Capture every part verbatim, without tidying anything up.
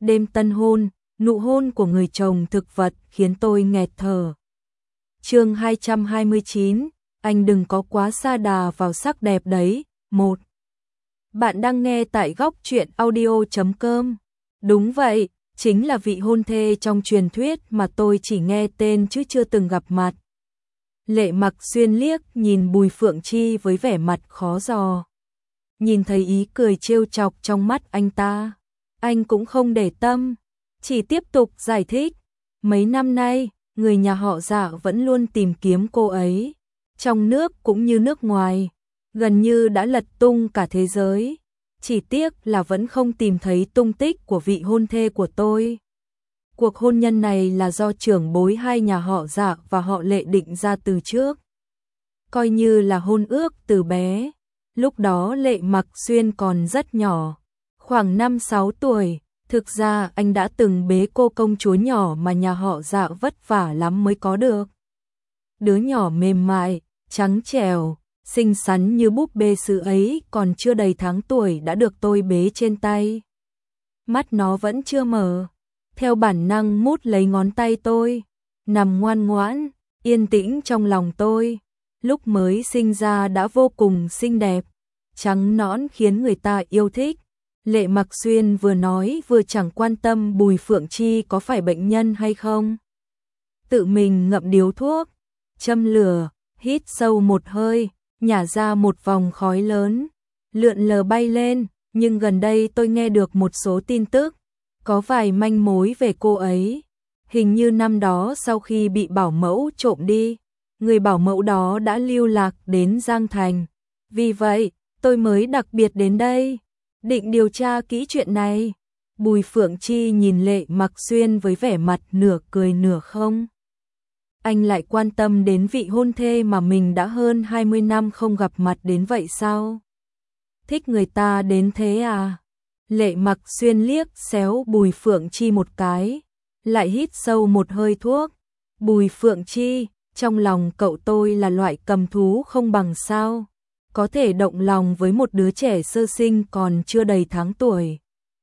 đêm tân hôn, nụ hôn của người chồng thực vật khiến tôi nghẹt thở. Chương hai trăm hai mươi chín, anh đừng có quá sa đà vào sắc đẹp đấy. một. Bạn đang nghe tại góc truyện audio chấm com. Đúng vậy, chính là vị hôn thê trong truyền thuyết mà tôi chỉ nghe tên chứ chưa từng gặp mặt. Lệ Mặc Xuyên liếc nhìn Bùi Phượng Chi với vẻ mặt khó dò. Nhìn thấy ý cười trêu chọc trong mắt anh ta, anh cũng không để tâm, chỉ tiếp tục giải thích. Mấy năm nay, người nhà họ Dạ vẫn luôn tìm kiếm cô ấy, trong nước cũng như nước ngoài, gần như đã lật tung cả thế giới. Chỉ tiếc là vẫn không tìm thấy tung tích của vị hôn thê của tôi. Cuộc hôn nhân này là do trưởng bối hai nhà họ Dạ và họ Lệ định ra từ trước. Coi như là hôn ước từ bé. Lúc đó Lệ Mặc Xuyên còn rất nhỏ, khoảng năm sáu tuổi. Thực ra anh đã từng bế cô công chúa nhỏ mà nhà họ Dạ vất vả lắm mới có được. Đứa nhỏ mềm mại, trắng trẻo, xinh xắn như búp bê sứ ấy còn chưa đầy tháng tuổi đã được tôi bế trên tay. Mắt nó vẫn chưa mở, theo bản năng mút lấy ngón tay tôi, nằm ngoan ngoãn, yên tĩnh trong lòng tôi. Lúc mới sinh ra đã vô cùng xinh đẹp, trắng nõn khiến người ta yêu thích. Lệ Mặc Xuyên vừa nói vừa chẳng quan tâm Bùi Phượng Chi có phải bệnh nhân hay không. Tự mình ngậm điếu thuốc, châm lửa, hít sâu một hơi, nhả ra một vòng khói lớn, lượn lờ bay lên. Nhưng gần đây tôi nghe được một số tin tức, có vài manh mối về cô ấy. Hình như năm đó sau khi bị bảo mẫu trộm đi, người bảo mẫu đó đã lưu lạc đến Giang Thành. Vì vậy, tôi mới đặc biệt đến đây, định điều tra kỹ chuyện này. Bùi Phượng Chi nhìn Lệ Mặc Xuyên với vẻ mặt nửa cười nửa không. Anh lại quan tâm đến vị hôn thê mà mình đã hơn hai mươi năm không gặp mặt đến vậy sao? Thích người ta đến thế à? Lệ Mặc Xuyên liếc xéo Bùi Phượng Chi một cái, lại hít sâu một hơi thuốc. Bùi Phượng Chi, trong lòng cậu tôi là loại cầm thú không bằng sao? Có thể động lòng với một đứa trẻ sơ sinh còn chưa đầy tháng tuổi.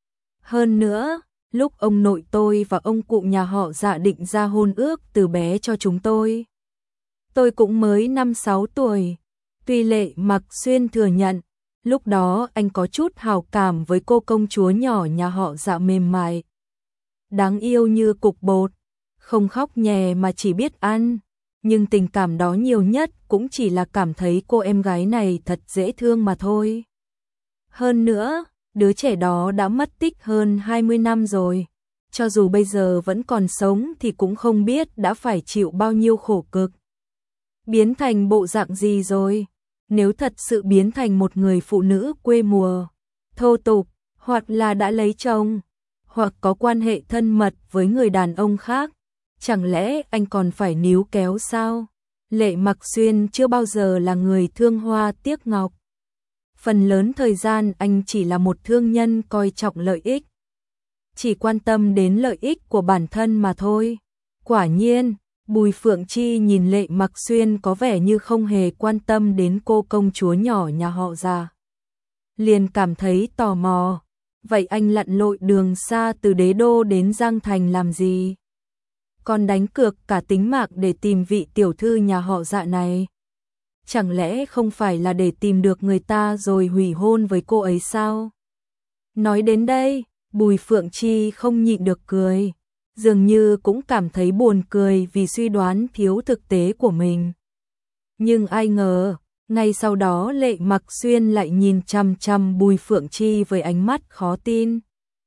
Hơn nữa, lúc ông nội tôi và ông cụ nhà họ Dạ định ra hôn ước từ bé cho chúng tôi, tôi cũng mới năm sáu tuổi. Tuy Lệ Mặc Xuyên thừa nhận, lúc đó anh có chút hào cảm với cô công chúa nhỏ nhà họ Dạ mềm mại, đáng yêu như cục bột, không khóc nhè mà chỉ biết ăn. Nhưng tình cảm đó nhiều nhất cũng chỉ là cảm thấy cô em gái này thật dễ thương mà thôi. Hơn nữa, đứa trẻ đó đã mất tích hơn hai mươi năm rồi. Cho dù bây giờ vẫn còn sống thì cũng không biết đã phải chịu bao nhiêu khổ cực. Biến thành bộ dạng gì rồi? Nếu thật sự biến thành một người phụ nữ quê mùa, thô tục, hoặc là đã lấy chồng, hoặc có quan hệ thân mật với người đàn ông khác, chẳng lẽ anh còn phải níu kéo sao? Lệ Mặc Xuyên chưa bao giờ là người thương hoa tiếc ngọc. Phần lớn thời gian anh chỉ là một thương nhân coi trọng lợi ích, chỉ quan tâm đến lợi ích của bản thân mà thôi. Quả nhiên, Bùi Phượng Chi nhìn Lệ Mặc Xuyên có vẻ như không hề quan tâm đến cô công chúa nhỏ nhà họ Dạ. Liền cảm thấy tò mò, vậy anh lặn lội đường xa từ Đế Đô đến Giang Thành làm gì? Còn đánh cược cả tính mạng để tìm vị tiểu thư nhà họ Dạ này. Chẳng lẽ không phải là để tìm được người ta rồi hủy hôn với cô ấy sao? Nói đến đây, Bùi Phượng Chi không nhịn được cười, dường như cũng cảm thấy buồn cười vì suy đoán thiếu thực tế của mình. Nhưng ai ngờ, ngay sau đó Lệ Mặc Xuyên lại nhìn chằm chằm Bùi Phượng Chi với ánh mắt khó tin.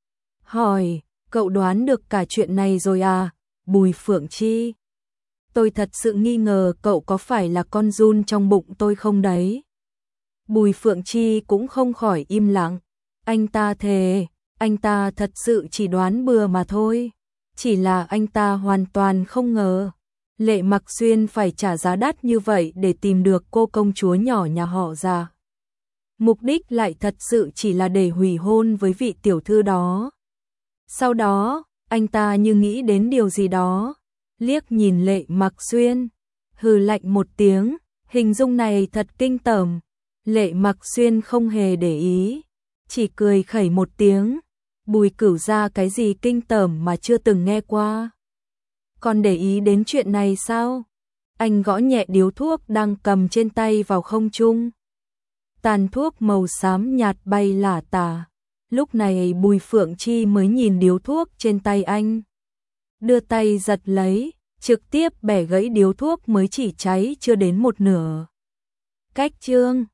Hỏi, cậu đoán được cả chuyện này rồi à, Bùi Phượng Chi? Tôi thật sự nghi ngờ cậu có phải là con giun trong bụng tôi không đấy. Bùi Phượng Chi cũng không khỏi im lặng. Anh ta thề, anh ta thật sự chỉ đoán bừa mà thôi. Chỉ là anh ta hoàn toàn không ngờ Lệ Mặc Xuyên phải trả giá đắt như vậy để tìm được cô công chúa nhỏ nhà họ Dạ. Mục đích lại thật sự chỉ là để hủy hôn với vị tiểu thư đó. Sau đó, anh ta như nghĩ đến điều gì đó, liếc nhìn Lệ Mặc Xuyên, hừ lạnh một tiếng, hình dung này thật kinh tởm. Lệ Mặc Xuyên không hề để ý, chỉ cười khẩy một tiếng, Bùi Cửu ra cái gì kinh tởm mà chưa từng nghe qua. Còn để ý đến chuyện này sao? Anh gõ nhẹ điếu thuốc đang cầm trên tay vào không trung. Tàn thuốc màu xám nhạt bay lả tả. Lúc này Bùi Phượng Chi mới nhìn điếu thuốc trên tay anh. Đưa tay giật lấy, trực tiếp bẻ gãy điếu thuốc mới chỉ cháy chưa đến một nửa. Cách chương